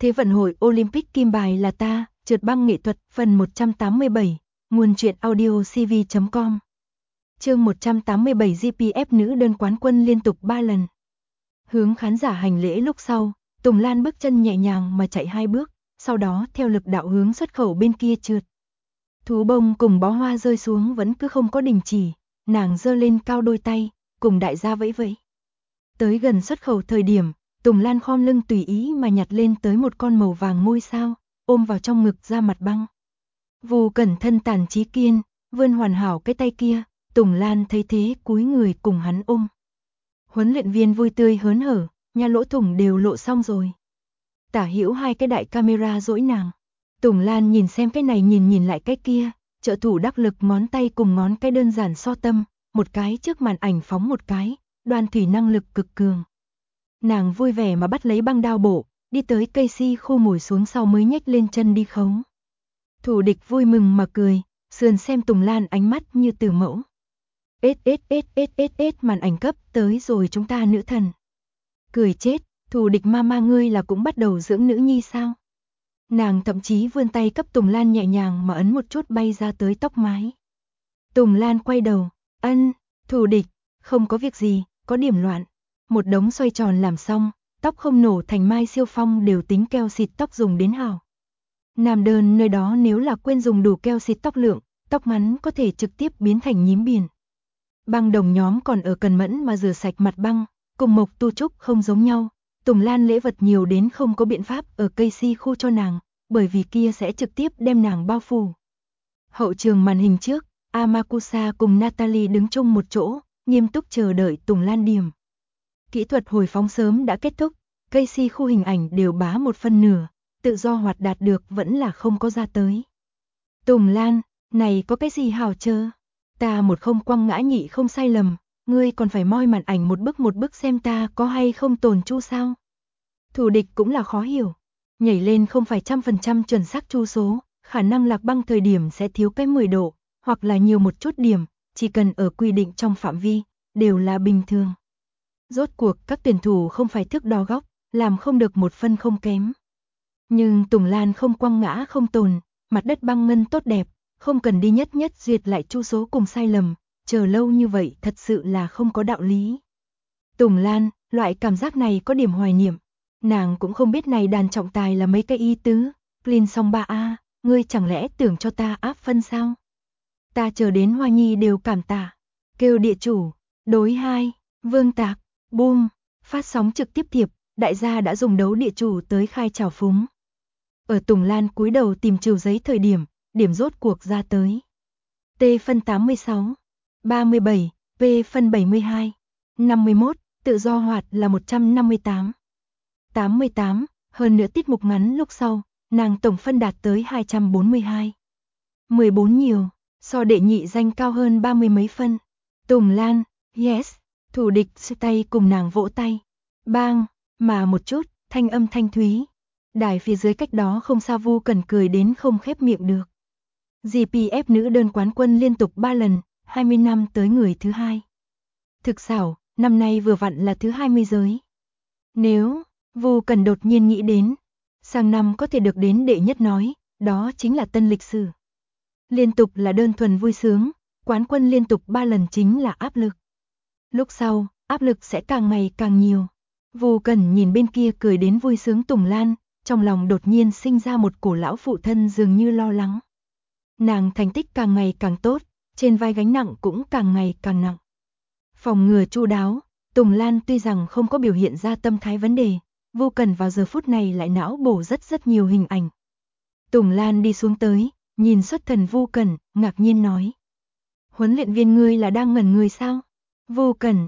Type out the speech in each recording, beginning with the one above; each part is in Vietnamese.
Thế vận hội Olympic kim bài là ta, trượt băng nghệ thuật, phần 187, nguồn truyện audio cv.com. Chương 187 GPF nữ đơn quán quân liên tục 3 lần. Hướng khán giả hành lễ lúc sau, Tùng Lan bước chân nhẹ nhàng mà chạy 2 bước, sau đó theo lực đạo hướng xuất khẩu bên kia trượt. Thú bông cùng bó hoa rơi xuống vẫn cứ không có đình chỉ, nàng giơ lên cao đôi tay, cùng đại gia vẫy vẫy. Tới gần xuất khẩu thời điểm, Tùng Lan khom lưng tùy ý mà nhặt lên tới một con màu vàng ngôi sao, ôm vào trong ngực ra mặt băng. Vù cẩn thân tàn trí kiên, vươn hoàn hảo cái tay kia, Tùng Lan thấy thế cúi người cùng hắn ôm. Huấn luyện viên vui tươi hớn hở, nha lỗ thủng đều lộ xong rồi. Tả hữu 2 cái đại camera dỗi nàng. Tùng Lan nhìn xem cái này nhìn lại cái kia, trợ thủ đắc lực ngón tay cùng ngón cái đơn giản so tâm, một cái trước màn ảnh phóng một cái, đoan thủy năng lực cực cường. Nàng vui vẻ mà bắt lấy băng đao bộ, đi tới cây si khu ngồi xuống sau mới nhếch lên chân đi khống. Thủ địch vui mừng mà cười, sườn xem Tùng Lan ánh mắt như từ mẫu. Màn ảnh cấp tới rồi chúng ta nữ thần. Cười chết, thủ địch mama ngươi là cũng bắt đầu dưỡng nữ nhi sao? Nàng thậm chí vươn tay cấp Tùng Lan nhẹ nhàng mà ấn một chút bay ra tới tóc mái. Tùng Lan quay đầu, thủ địch, không có việc gì, có điểm loạn. Một đống xoay tròn làm xong, tóc không nổ thành Mai Siêu Phong đều tính keo xịt tóc dùng đến hảo. Nam đơn nơi đó nếu là quên dùng đủ keo xịt tóc lượng, tóc ngắn có thể trực tiếp biến thành nhím biển. Băng đồng nhóm còn ở cần mẫn mà rửa sạch mặt băng, cùng Mộc Tu Trúc không giống nhau. Tùng Lan lễ vật nhiều đến không có biện pháp ở cây si khu cho nàng, bởi vì kia sẽ trực tiếp đem nàng bao phủ. Hậu trường màn hình trước, Amakusa cùng Natalie đứng chung một chỗ, nghiêm túc chờ đợi Tùng Lan điểm. Kỹ thuật hồi phóng sớm đã kết thúc, cây si khu hình ảnh đều bá 1/4, tự do hoạt đạt được vẫn là không có ra tới. Tùng Lan, này có cái gì hảo chờ? Ta một không quăng ngã nhị không sai lầm, ngươi còn phải moi màn ảnh một bức xem ta có hay không tồn chu sao? Thủ địch cũng là khó hiểu, nhảy lên không phải 100% chuẩn xác chu số, khả năng lạc băng thời điểm sẽ thiếu cái 10 độ, hoặc là nhiều một chút điểm, chỉ cần ở quy định trong phạm vi, đều là bình thường. Rốt cuộc các tuyển thủ không phải thước đo góc, làm không được một phân không kém. Nhưng Tùng Lan không quăng ngã không tồn, mặt đất băng ngân tốt đẹp, không cần đi nhất duyệt lại chu số cùng sai lầm, chờ lâu như vậy thật sự là không có đạo lý. Tùng Lan, loại cảm giác này có điểm hoài niệm, nàng cũng không biết này đàn trọng tài là mấy cái ý tứ, clean xong 3A, ngươi chẳng lẽ tưởng cho ta áp phân sao? Ta chờ đến Hoa Nhi đều cảm tạ, kêu địa chủ, đối 2, Vương Tạc, boom, phát sóng trực tiếp thiệp, đại gia đã dùng đấu địa chủ tới khai trào phúng. Ở Tùng Lan cúi đầu tìm trừ giấy thời điểm, điểm rốt cuộc ra tới. T phân 86, 37, P phân 72, 51, tự do hoạt là 158. 88, hơn nữa tiết mục ngắn lúc sau, nàng tổng phân đạt tới 242. 14 nhiều, so đệ nhị danh cao hơn 30 mấy phân. Tùng Lan, yes, thủ địch giơ tay cùng nàng vỗ tay. Bang, mà một chút, thanh âm thanh thúy. Đài phía dưới cách đó không xa Vu Cẩn cười đến không khép miệng được. GPF nữ đơn quán quân liên tục 3 lần, 20 năm tới người thứ 2. Thực xảo, năm nay vừa vặn là thứ 20 giới. Nếu, Vu Cẩn đột nhiên nghĩ đến, sang năm có thể được đến đệ nhất nói, đó chính là tân lịch sử. Liên tục là đơn thuần vui sướng, quán quân liên tục 3 lần chính là áp lực. Lúc sau, áp lực sẽ càng ngày càng nhiều. Vu Cẩn nhìn bên kia cười đến vui sướng Tùng Lan, trong lòng đột nhiên sinh ra một cổ lão phụ thân dường như lo lắng. Nàng thành tích càng ngày càng tốt, trên vai gánh nặng cũng càng ngày càng nặng. Phòng ngừa chu đáo, Tùng Lan tuy rằng không có biểu hiện ra tâm thái vấn đề, Vu Cẩn vào giờ phút này lại não bổ rất nhiều hình ảnh. Tùng Lan đi xuống tới, nhìn xuất thần Vu Cẩn, ngạc nhiên nói. Huấn luyện viên ngươi là đang ngẩn người sao? Vu Cẩn,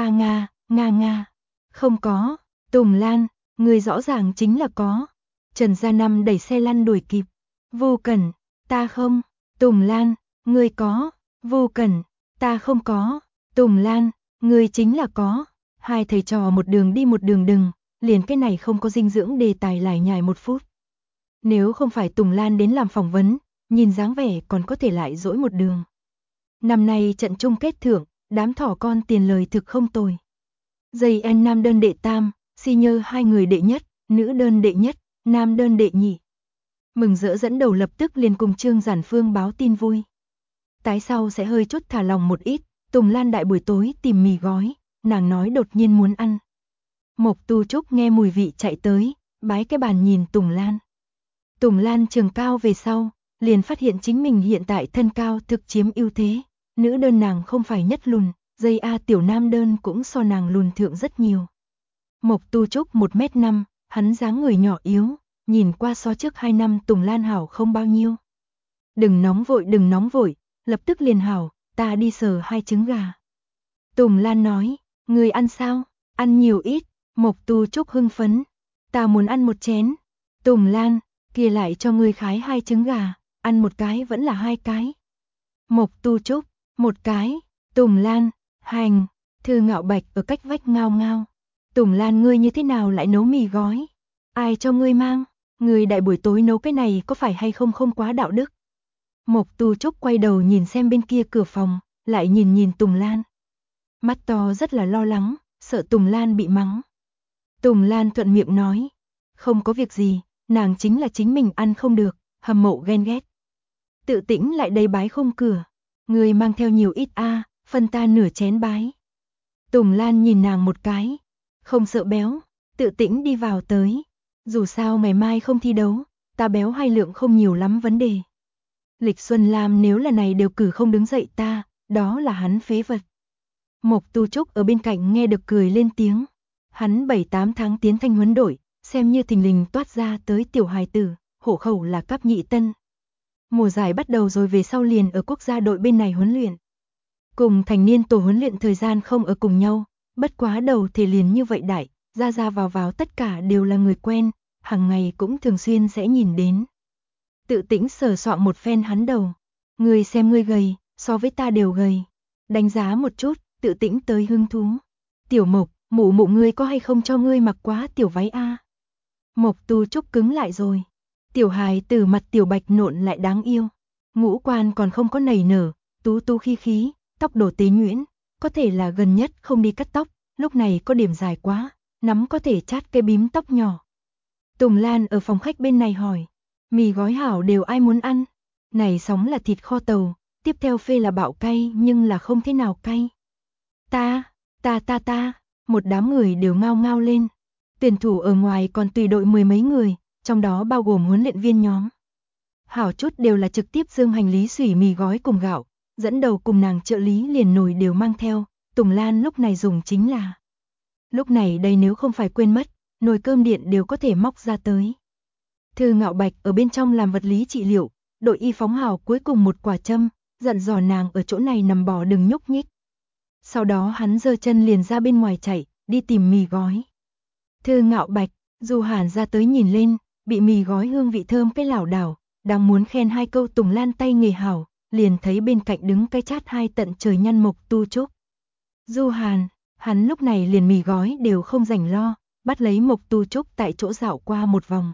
nga. Không có, Tùng Lan, ngươi rõ ràng chính là có. Trần Gia Năm đẩy xe lăn đuổi kịp. Vu Cẩn, ta không. Tùng Lan, ngươi có. Vu Cẩn, ta không có. Tùng Lan, ngươi chính là có. Hai thầy trò một đường đi một đường đừng, liền cái này không có dinh dưỡng đề tài lải nhải 1 phút. Nếu không phải Tùng Lan đến làm phỏng vấn, nhìn dáng vẻ còn có thể lại dỗi một đường. Năm nay trận chung kết thưởng, đám thỏ con tiền lời thực không tồi. JN nam đơn đệ tam, senior 2 người đệ nhất, nữ đơn đệ nhất, nam đơn đệ nhị. Mừng rỡ dẫn đầu lập tức liền cùng Trương Giản Phương báo tin vui. Tái sau sẽ hơi chút thả lòng một ít, Tùng Lan đại buổi tối tìm mì gói, nàng nói đột nhiên muốn ăn. Mộc Tu Trúc nghe mùi vị chạy tới, bái cái bàn nhìn Tùng Lan. Tùng Lan trường cao về sau, liền phát hiện chính mình hiện tại thân cao thực chiếm ưu thế, nữ đơn nàng không phải nhất lùn, dây A tiểu nam đơn cũng so nàng lùn thượng rất nhiều. Mộc Tu Trúc 1m5, hắn dáng người nhỏ yếu, nhìn qua so trước 2 năm Tùng Lan hảo không bao nhiêu. Đừng nóng vội, lập tức liền hảo, ta đi sờ 2 trứng gà. Tùng Lan nói, người ăn sao, ăn nhiều ít, Mộc Tu Trúc hưng phấn, ta muốn ăn 1 chén. Tùng Lan, kia lại cho ngươi khái 2 trứng gà, ăn 1 cái vẫn là 2 cái. Mộc Tu Trúc, 1 cái, Tùng Lan, hành, Thư Ngạo Bạch ở cách vách ngao ngao. Tùng Lan ngươi như thế nào lại nấu mì gói? Ai cho ngươi mang? Ngươi đại buổi tối nấu cái này có phải hay không không quá đạo đức? Mộc Tu Trúc quay đầu nhìn xem bên kia cửa phòng, lại nhìn Tùng Lan. Mắt to rất là lo lắng, sợ Tùng Lan bị mắng. Tùng Lan thuận miệng nói, không có việc gì, nàng chính là chính mình ăn không được, hâm mộ ghen ghét. Tự Tĩnh lại đây bái không cửa, ngươi mang theo nhiều ít a, phân ta nửa chén bái. Tùng Lan nhìn nàng một cái, không sợ béo, Tự Tĩnh đi vào tới, dù sao ngày mai không thi đấu, ta béo hay lượng không nhiều lắm vấn đề. Lịch Xuân Lam nếu là này đều cử không đứng dậy ta, đó là hắn phế vật. Mộc Tu Trúc ở bên cạnh nghe được cười lên tiếng, hắn 7-8 tháng tiến thanh huấn đội, xem như thình lình toát ra tới tiểu hài tử, hộ khẩu là cấp nhị tân. Mùa giải bắt đầu rồi về sau liền ở quốc gia đội bên này huấn luyện. Cùng thành niên tổ huấn luyện thời gian không ở cùng nhau, bất quá đầu thể liền như vậy đại, ra vào tất cả đều là người quen, hàng ngày cũng thường xuyên sẽ nhìn đến. Tự Tĩnh sờ soạng một phen hắn đầu, ngươi xem ngươi gầy, so với ta đều gầy. Đánh giá một chút, Tự Tĩnh tới hứng thú. Tiểu Mộc, mụ ngươi có hay không cho ngươi mặc quá tiểu váy a? Mộc Tu Trúc cứng lại rồi. Tiểu hài từ mặt tiểu bạch nộn lại đáng yêu. Ngũ quan còn không có nảy nở, tú khí, tóc đổ tế nhuyễn, có thể là gần nhất không đi cắt tóc, lúc này có điểm dài quá, nắm có thể chát cái bím tóc nhỏ. Tùng Lan ở phòng khách bên này hỏi, mì gói hảo đều ai muốn ăn? Này sóng là thịt kho tàu, tiếp theo phê là bạo cay nhưng là không thế nào cay. Ta, một đám người đều ngao ngao lên. Tuyển thủ ở ngoài còn tùy đội 10 mấy người, trong đó bao gồm huấn luyện viên nhóm. Hảo chút đều là trực tiếp dương hành lý xủy mì gói cùng gạo, dẫn đầu cùng nàng trợ lý liền nồi đều mang theo, Tùng Lan lúc này dùng chính là. Lúc này đây nếu không phải quên mất, nồi cơm điện đều có thể móc ra tới. Thư Ngạo Bạch ở bên trong làm vật lý trị liệu, đội y phóng hào cuối cùng một quả châm, dặn dò nàng ở chỗ này nằm bò đừng nhúc nhích. Sau đó hắn giơ chân liền ra bên ngoài chạy, đi tìm mì gói. Thư Ngạo Bạch, Du Hàn ra tới nhìn lên, bị mì gói hương vị thơm cái lảo đảo, đang muốn khen 2 câu Tùng Lan tay nghề hảo, liền thấy bên cạnh đứng cái chát 2 tận trời nhăn Mộc Tu Trúc. Du Hàn, hắn lúc này liền mì gói đều không rảnh lo, bắt lấy Mộc Tu Trúc tại chỗ dạo qua một vòng.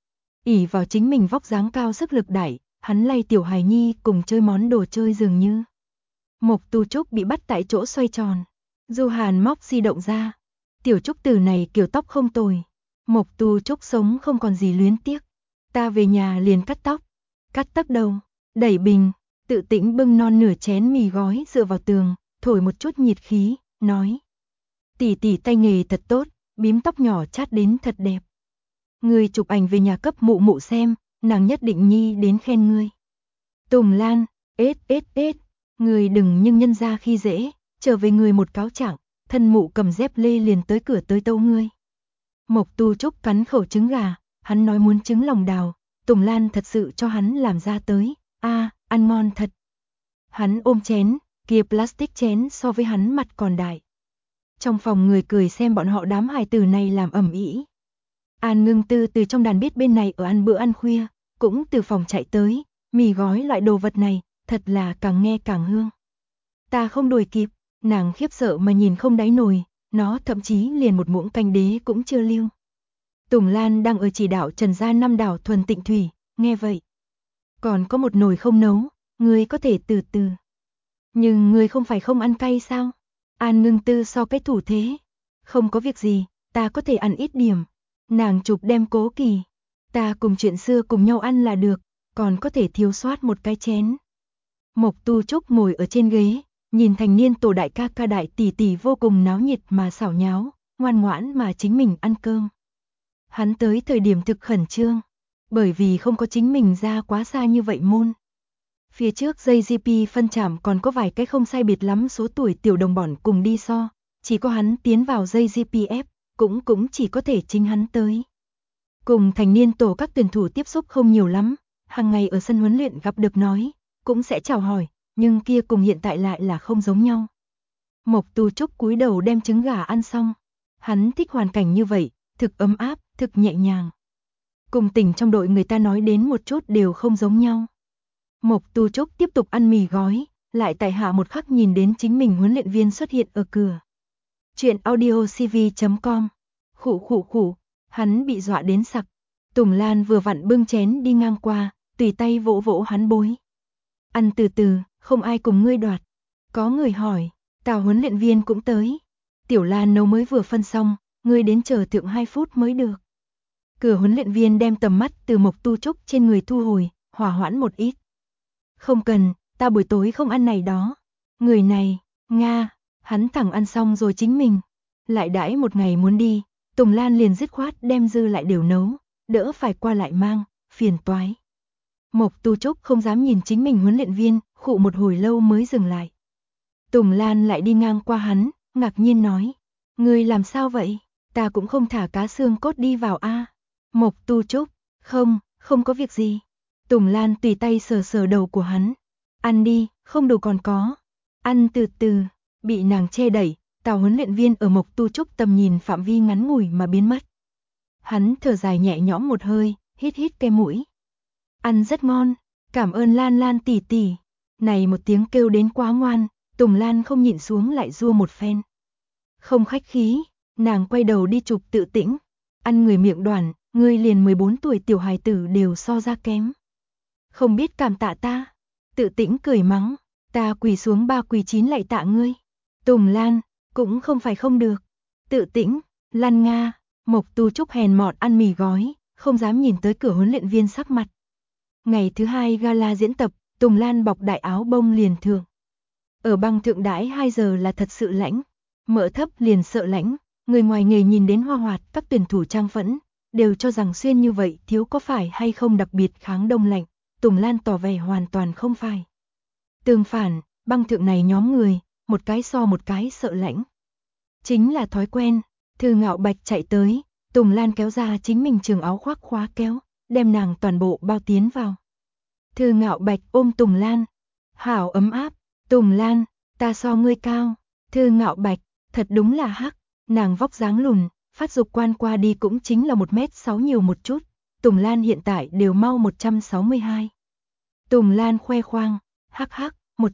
Ỷ vào chính mình vóc dáng cao sức lực đại, hắn lay tiểu hài nhi cùng chơi món đồ chơi dường như. Mộc Tu Trúc bị bắt tại chỗ xoay tròn. Du Hàn móc di động ra. Tiểu Trúc tử này kiểu tóc không tồi. Mộc Tu Trúc sống không còn gì luyến tiếc. Ta về nhà liền cắt tóc. Cắt tóc đầu, đẩy bình, Tự Tĩnh bưng non nửa chén mì gói dựa vào tường, thổi một chút nhiệt khí, nói. Tỷ tay nghề thật tốt, bím tóc nhỏ chát đến thật đẹp. Ngươi chụp ảnh về nhà cấp mụ xem, nàng nhất định nhi đến khen ngươi. Tùng Lan, ết, ngươi đừng nhưng nhân ra khi dễ, trở về ngươi một cáo trạng, thân mụ cầm dép lê liền tới cửa tới tâu ngươi. Mộc Tu Trúc cắn khẩu trứng gà, hắn nói muốn trứng lòng đào, Tùng Lan thật sự cho hắn làm ra tới, ăn ngon thật. Hắn ôm chén, kia plastic chén so với hắn mặt còn đại. Trong phòng người cười xem bọn họ đám hài tử này làm ầm ĩ. An Ngưng Tư từ trong đàn biết bên này ở ăn bữa ăn khuya, cũng từ phòng chạy tới, mì gói loại đồ vật này, thật là càng nghe càng hương. Ta không đuổi kịp, nàng khiếp sợ mà nhìn không đáy nồi, nó thậm chí liền một muỗng canh đế cũng chưa lưu. Tùng Lan đang ở chỉ đạo Trần gia 5 đảo thuần tịnh thủy, nghe vậy. Còn có một nồi không nấu, ngươi có thể từ từ. Nhưng ngươi không phải không ăn cay sao? An Ngưng Tư so cái thủ thế. Không có việc gì, ta có thể ăn ít điểm. Nàng chụp đem Cố Kỳ. Ta cùng chuyện xưa cùng nhau ăn là được, còn có thể thiếu soát một cái chén. Mộc Tu Trúc ngồi ở trên ghế, nhìn thành niên tổ đại ca ca đại tỷ tỷ vô cùng náo nhiệt mà xảo nháo, ngoan ngoãn mà chính mình ăn cơm. Hắn tới thời điểm thực khẩn trương, bởi vì không có chính mình ra quá xa như vậy môn. Phía trước JGP phân trảm còn có vài cái không sai biệt lắm số tuổi tiểu đồng bọn cùng đi so, chỉ có hắn tiến vào JGPF, cũng chỉ có thể chính hắn tới. Cùng thành niên tổ các tuyển thủ tiếp xúc không nhiều lắm, hàng ngày ở sân huấn luyện gặp được nói, cũng sẽ chào hỏi, nhưng kia cùng hiện tại lại là không giống nhau. Mộc Tu Trúc cúi đầu đem trứng gà ăn xong, hắn thích hoàn cảnh như vậy, thực ấm áp, thực nhẹ nhàng. Cùng tỉnh trong đội người ta nói đến một chút đều không giống nhau. Mộc Tu Trúc tiếp tục ăn mì gói, lại tại hạ một khắc nhìn đến chính mình huấn luyện viên xuất hiện ở cửa. Chuyện audiocv.com. Khụ, hắn bị dọa đến sặc. Tùng Lan vừa vặn bưng chén đi ngang qua, tùy tay vỗ vỗ hắn bối. Ăn từ từ, không ai cùng ngươi đoạt. Có người hỏi, Tào huấn luyện viên cũng tới. Tiểu Lan nấu mới vừa phân xong, ngươi đến chờ thượng 2 phút mới được. Cửa huấn luyện viên đem tầm mắt từ Mộc Tu Trúc trên người thu hồi, hòa hoãn một ít. Không cần, ta buổi tối không ăn này đó. Người này, Nga, hắn thẳng ăn xong rồi chính mình. Lại đãi một ngày muốn đi, Tùng Lan liền dứt khoát đem dư lại đều nấu, đỡ phải qua lại mang, phiền toái. Mộc Tu Trúc không dám nhìn chính mình huấn luyện viên, khụ một hồi lâu mới dừng lại. Tùng Lan lại đi ngang qua hắn, ngạc nhiên nói. Ngươi làm sao vậy? Ta cũng không thả cá xương cốt đi vào a. Mộc Tu Trúc, không có việc gì. Tùng Lan tùy tay sờ sờ đầu của hắn. Ăn đi, không đủ còn có. Ăn từ từ, bị nàng che đẩy, Tào huấn luyện viên ở Mộc Tu Trúc tầm nhìn phạm vi ngắn ngủi mà biến mất. Hắn thở dài nhẹ nhõm một hơi, hít cái mũi. Ăn rất ngon, cảm ơn Lan Lan tỷ tỷ. Này một tiếng kêu đến quá ngoan, Tùng Lan không nhịn xuống lại rua một phen. Không khách khí, nàng quay đầu đi chụp Tự Tĩnh. Ăn người miệng đoản, ngươi liền 14 tuổi tiểu hài tử đều so ra kém. Không biết cảm tạ ta. Tự Tĩnh cười mắng, ta quỳ xuống 3 quỳ 9 lạy tạ ngươi. Tùng Lan, cũng không phải không được. Tự Tĩnh, Lan Nga, Mộc Tu Trúc hèn mọn ăn mì gói, không dám nhìn tới cửa huấn luyện viên sắc mặt. Ngày thứ 2 gala diễn tập, Tùng Lan bọc đại áo bông liền thượng. Ở băng thượng đãi 2 giờ là thật sự lãnh, mỡ thấp liền sợ lãnh, người ngoài nghề nhìn đến hoa hoạt các tuyển thủ trang phẫn, đều cho rằng xuyên như vậy thiếu có phải hay không đặc biệt kháng đông lạnh, Tùng Lan tỏ vẻ hoàn toàn không phải. Tương phản, băng thượng này nhóm người, một cái so một cái sợ lãnh. Chính là thói quen, Thư Ngạo Bạch chạy tới, Tùng Lan kéo ra chính mình trường áo khoác khóa kéo, đem nàng toàn bộ bao tiến vào. Thư Ngạo Bạch ôm Tùng Lan, hảo ấm áp, Tùng Lan, ta so ngươi cao. Thư Ngạo Bạch, thật đúng là hắc, nàng vóc dáng lùn, phát dục quan qua đi cũng chính là 1m6 nhiều một chút, Tùng Lan hiện tại đều mau 162. Tùng Lan khoe khoang, hắc,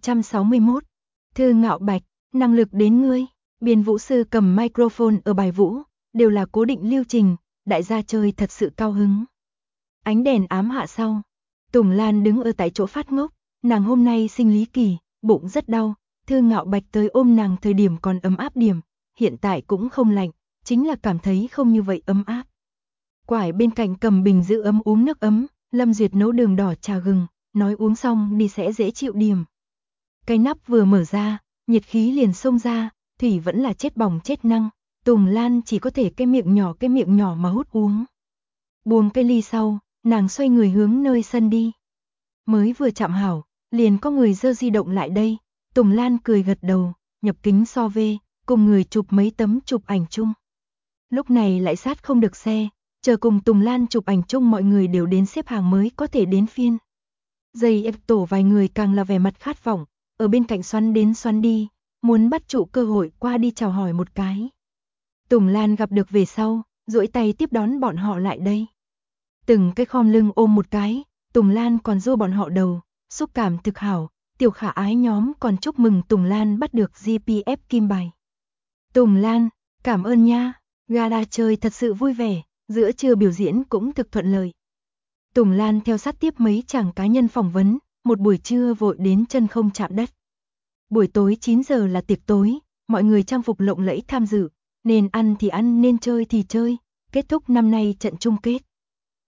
161. Thư Ngạo Bạch, năng lực đến ngươi. Biên vũ sư cầm microphone ở bài vũ, đều là cố định lưu trình, đại gia chơi thật sự cao hứng. Ánh đèn ám hạ sau, Tùng Lan đứng ở tại chỗ phát ngốc, nàng hôm nay sinh lý kỳ, bụng rất đau, Thư Ngạo Bạch tới ôm nàng thời điểm còn ấm áp điểm, hiện tại cũng không lạnh, chính là cảm thấy không như vậy ấm áp. Quải bên cạnh cầm bình giữ ấm uống nước ấm, Lâm Duyệt nấu đường đỏ trà gừng, nói uống xong đi sẽ dễ chịu điểm. Cái nắp vừa mở ra, nhiệt khí liền xông ra, thủy vẫn là chết bỏng chết năng, Tùng Lan chỉ có thể cái miệng nhỏ mà hút uống. Buông cái ly sau, nàng xoay người hướng nơi sân đi. Mới vừa chạm hảo, liền có người giơ di động lại đây, Tùng Lan cười gật đầu, nhập kính so về, cùng người chụp mấy tấm chụp ảnh chung. Lúc này lại sát không được xe, chờ cùng Tùng Lan chụp ảnh chung mọi người đều đến xếp hàng mới có thể đến phiên. Dây ép tổ vài người càng là vẻ mặt khát vọng, ở bên cạnh xoắn đến xoắn đi, muốn bắt trụ cơ hội qua đi chào hỏi một cái. Tùng Lan gặp được về sau, duỗi tay tiếp đón bọn họ lại đây. Từng cái khom lưng ôm một cái, Tùng Lan còn dô bọn họ đầu, xúc cảm thực hảo, tiểu khả ái nhóm còn chúc mừng Tùng Lan bắt được GPF kim bài. Tùng Lan, cảm ơn nha, gala chơi thật sự vui vẻ, giữa trưa biểu diễn cũng thực thuận lợi. Tùng Lan theo sát tiếp mấy chàng cá nhân phỏng vấn, một buổi trưa vội đến chân không chạm đất. Buổi tối 9 giờ là tiệc tối, mọi người trang phục lộng lẫy tham dự, nên ăn thì ăn nên chơi thì chơi, kết thúc năm nay trận chung kết.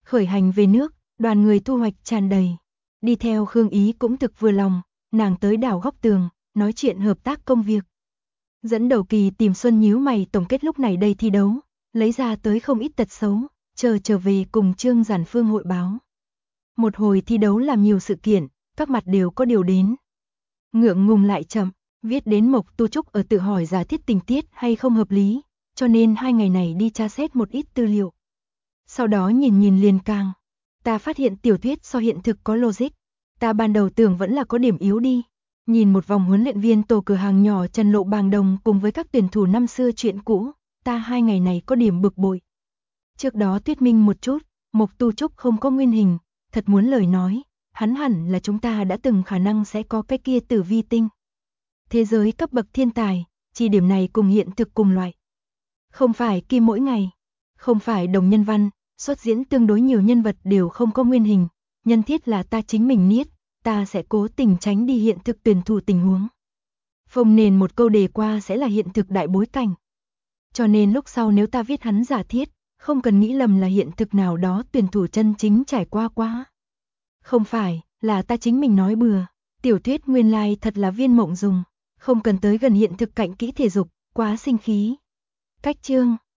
Khởi hành về nước, đoàn người thu hoạch tràn đầy. Đi theo Khương Ý cũng thực vừa lòng, nàng tới đảo góc tường, nói chuyện hợp tác công việc. Dẫn đầu Kỳ tìm Xuân nhíu mày tổng kết lúc này đây thi đấu, lấy ra tới không ít tật xấu, chờ trở về cùng Trương Giản Phương hội báo. Một hồi thi đấu làm nhiều sự kiện, các mặt đều có điều đến. Ngượng ngùng lại chậm, viết đến Mộc Tu Trúc ở tự hỏi giả thiết tình tiết hay không hợp lý, cho nên 2 ngày này đi tra xét một ít tư liệu. Sau đó nhìn nhìn liền càng. Ta phát hiện tiểu thuyết so hiện thực có logic. Ta ban đầu tưởng vẫn là có điểm yếu đi. Nhìn một vòng huấn luyện viên tổ cửa hàng nhỏ Trần Lộ Bàng Đồng cùng với các tuyển thủ năm xưa chuyện cũ, ta 2 ngày này có điểm bực bội. Trước đó thuyết minh một chút, Mộc Tu Trúc không có nguyên hình, thật muốn lời nói, hắn hẳn là chúng ta đã từng khả năng sẽ có cái kia tử vi tinh. Thế giới cấp bậc thiên tài, chỉ điểm này cùng hiện thực cùng loại. Không phải kim mỗi ngày, không phải đồng nhân văn, xuất diễn tương đối nhiều nhân vật đều không có nguyên hình, nhân thiết là ta chính mình niết, ta sẽ cố tình tránh đi hiện thực tuyển thủ tình huống. Phông nền một câu đề qua sẽ là hiện thực đại bối cảnh. Cho nên lúc sau nếu ta viết hắn giả thiết, không cần nghĩ lầm là hiện thực nào đó tuyển thủ chân chính trải qua quá. Không phải, là ta chính mình nói bừa, tiểu thuyết nguyên lai thật là viên mộng dùng, không cần tới gần hiện thực cạnh kỹ thể dục, quá sinh khí. Cách chương